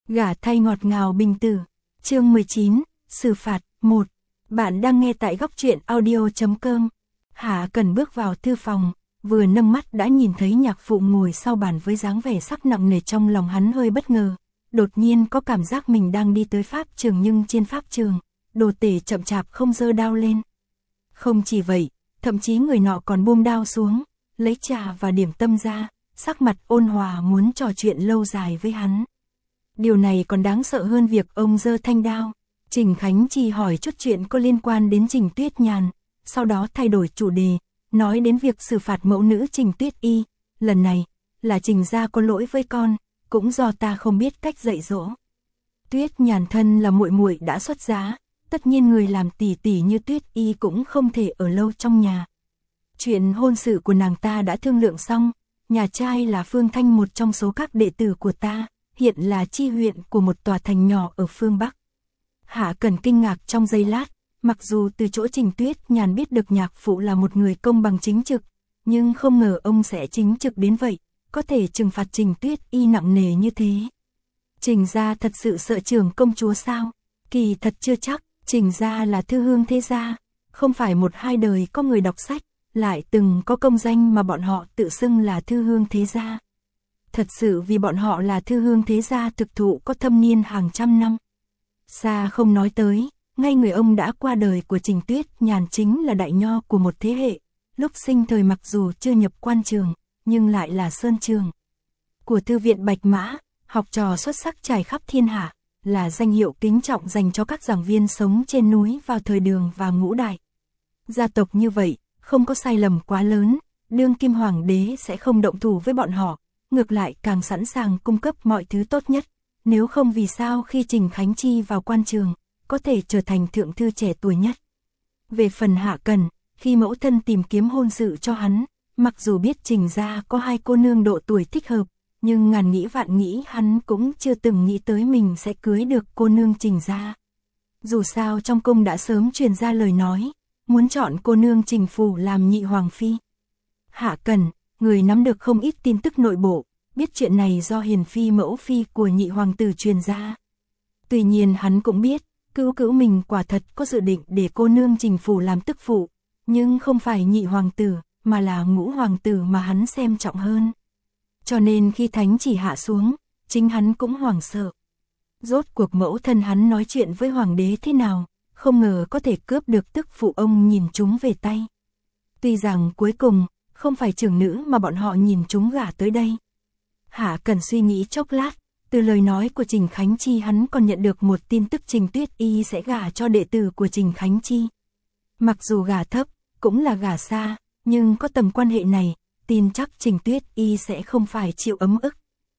Gả thay ngọt ngào bình tử. Chương 19, xử phạt 1. Bạn đang nghe tại góc truyện audio.com. Hạ Cần bước vào thư phòng, vừa nâng mắt đã nhìn thấy nhạc phụ ngồi sau bàn với dáng vẻ sắc nặng nề. Trong lòng hắn hơi bất ngờ, đột nhiên có cảm giác mình đang đi tới pháp trường, nhưng trên pháp trường, Đồ Tể chậm chạp không giơ đao lên. Không chỉ vậy, thậm chí người nọ còn buông đao xuống, lấy trà và điểm tâm ra, sắc mặt ôn hòa muốn trò chuyện lâu dài với hắn. Điều này còn đáng sợ hơn việc ông giơ thanh đao. Trình Khánh Chi hỏi chút chuyện có liên quan đến Trình Tuyết Nhàn, sau đó thay đổi chủ đề, nói đến việc xử phạt mẫu nữ Trình Tuyết Y. Lần này, là Trình gia có lỗi với con, cũng do ta không biết cách dạy dỗ. Tuyết Nhàn thân là muội muội đã xuất giá, tất nhiên người làm tỷ tỷ như Tuyết Y cũng không thể ở lâu trong nhà. Chuyện hôn sự của nàng ta đã thương lượng xong, nhà trai là Phương Thanh, một trong số các đệ tử của ta, hiện là chi huyện của một tòa thành nhỏ ở phương Bắc. Hạ Cần kinh ngạc trong giây lát, mặc dù từ chỗ Trình Tuyết Nhàn biết được nhạc phụ là một người công bằng chính trực, nhưng không ngờ ông sẽ chính trực đến vậy, có thể trừng phạt Trình Tuyết Y nặng nề như thế. Trình gia thật sự sợ trưởng công chúa sao? Kỳ thật chưa chắc. Trình gia là thư hương thế gia, không phải một hai đời có người đọc sách, lại từng có công danh mà bọn họ tự xưng là thư hương thế gia. Thật sự vì bọn họ là thư hương thế gia thực thụ có thâm niên hàng trăm năm. Xa không nói tới, ngay người ông đã qua đời của Trình Tuyết Nhàn chính là đại nho của một thế hệ, lúc sinh thời mặc dù chưa nhập quan trường, nhưng lại là sơn trường của thư viện Bạch Mã, học trò xuất sắc trải khắp thiên hạ, là danh hiệu kính trọng dành cho các giảng viên sống trên núi vào thời Đường và Ngũ Đại. Gia tộc như vậy, không có sai lầm quá lớn, đương kim hoàng đế sẽ không động thủ với bọn họ, ngược lại càng sẵn sàng cung cấp mọi thứ tốt nhất. Nếu không vì sao khi Trình Khánh Chi vào quan trường, có thể trở thành thượng thư trẻ tuổi nhất. Về phần Hạ Cần, khi mẫu thân tìm kiếm hôn sự cho hắn, mặc dù biết Trình gia có hai cô nương độ tuổi thích hợp, nhưng ngàn nghĩ vạn nghĩ hắn cũng chưa từng nghĩ tới mình sẽ cưới được cô nương Trình gia. Dù sao trong cung đã sớm truyền ra lời nói, muốn chọn cô nương Trình phủ làm nhị hoàng phi. Hạ Cần, người nắm được không ít tin tức nội bộ, biết chuyện này do hiền phi mẫu phi của nhị hoàng tử truyền ra. Tuy nhiên hắn cũng biết, cữu mình quả thật có dự định để cô nương Trình phủ làm tức phụ, nhưng không phải nhị hoàng tử, mà là ngũ hoàng tử mà hắn xem trọng hơn. Cho nên khi thánh chỉ hạ xuống, chính hắn cũng hoảng sợ. Rốt cuộc mẫu thân hắn nói chuyện với hoàng đế thế nào, không ngờ có thể cướp được tức phụ ông nhìn chúng về tay. Tuy rằng cuối cùng, không phải trưởng nữ mà bọn họ nhìn chúng gả tới đây. Hạ Cần suy nghĩ chốc lát, từ lời nói của Trình Khánh Chi hắn còn nhận được một tin tức Trình Tuyết Y sẽ gả cho đệ tử của Trình Khánh Chi. Mặc dù gả thấp, cũng là gả xa, nhưng có tầm quan hệ này, tin chắc Trình Tuyết Y sẽ không phải chịu ấm ức.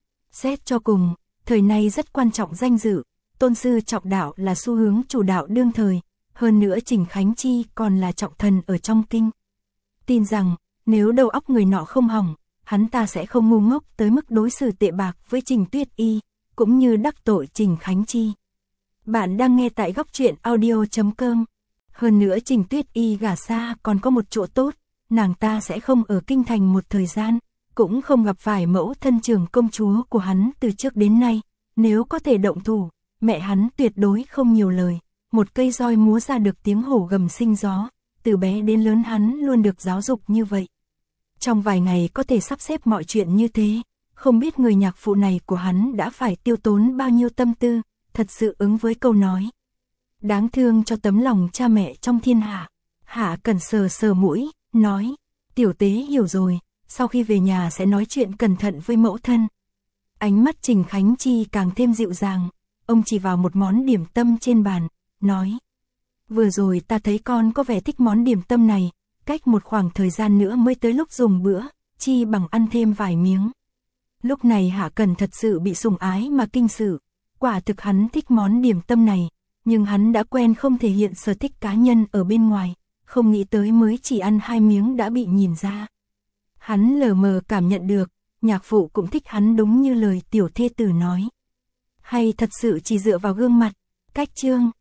Xét cho cùng, thời nay rất quan trọng danh dự, tôn sư trọng đạo là xu hướng chủ đạo đương thời, hơn nữa Trình Khánh Chi còn là trọng thần ở trong kinh. Tin rằng, nếu đầu óc người nọ không hỏng, hắn ta sẽ không ngu ngốc tới mức đối xử tệ bạc với Trình Tuyết Y, cũng như đắc tội Trình Khánh Chi. Bạn đang nghe tại góc truyện audio.com. Hơn nữa Trình Tuyết Y gả xa còn có một chỗ tốt, nàng ta sẽ không ở kinh thành một thời gian, cũng không gặp phải mẫu thân trưởng công chúa của hắn từ trước đến nay. Nếu có thể động thủ, mẹ hắn tuyệt đối không nhiều lời, một cây roi múa ra được tiếng hổ gầm sinh gió, từ bé đến lớn hắn luôn được giáo dục như vậy. Trong vài ngày có thể sắp xếp mọi chuyện như thế, không biết người nhạc phụ này của hắn đã phải tiêu tốn bao nhiêu tâm tư, thật sự ứng với câu nói. Đáng thương cho tấm lòng cha mẹ trong thiên hạ. Hạ Cần sờ mũi, nói, tiểu tế hiểu rồi, sau khi về nhà sẽ nói chuyện cẩn thận với mẫu thân. Ánh mắt Trình Khánh Chi càng thêm dịu dàng, ông chỉ vào một món điểm tâm trên bàn, nói. Vừa rồi ta thấy con có vẻ thích món điểm tâm này, cách một khoảng thời gian nữa mới tới lúc dùng bữa, chi bằng ăn thêm vài miếng. Lúc này Hạ Cần thật sự bị sủng ái mà kinh sự, quả thực hắn thích món điểm tâm này, nhưng hắn đã quen không thể hiện sở thích cá nhân ở bên ngoài, không nghĩ tới mới chỉ ăn 2 miếng đã bị nhìn ra. Hắn lờ mờ cảm nhận được, nhạc phụ cũng thích hắn đúng như lời tiểu thê tử nói. Hay thật sự chỉ dựa vào gương mặt, cách trương,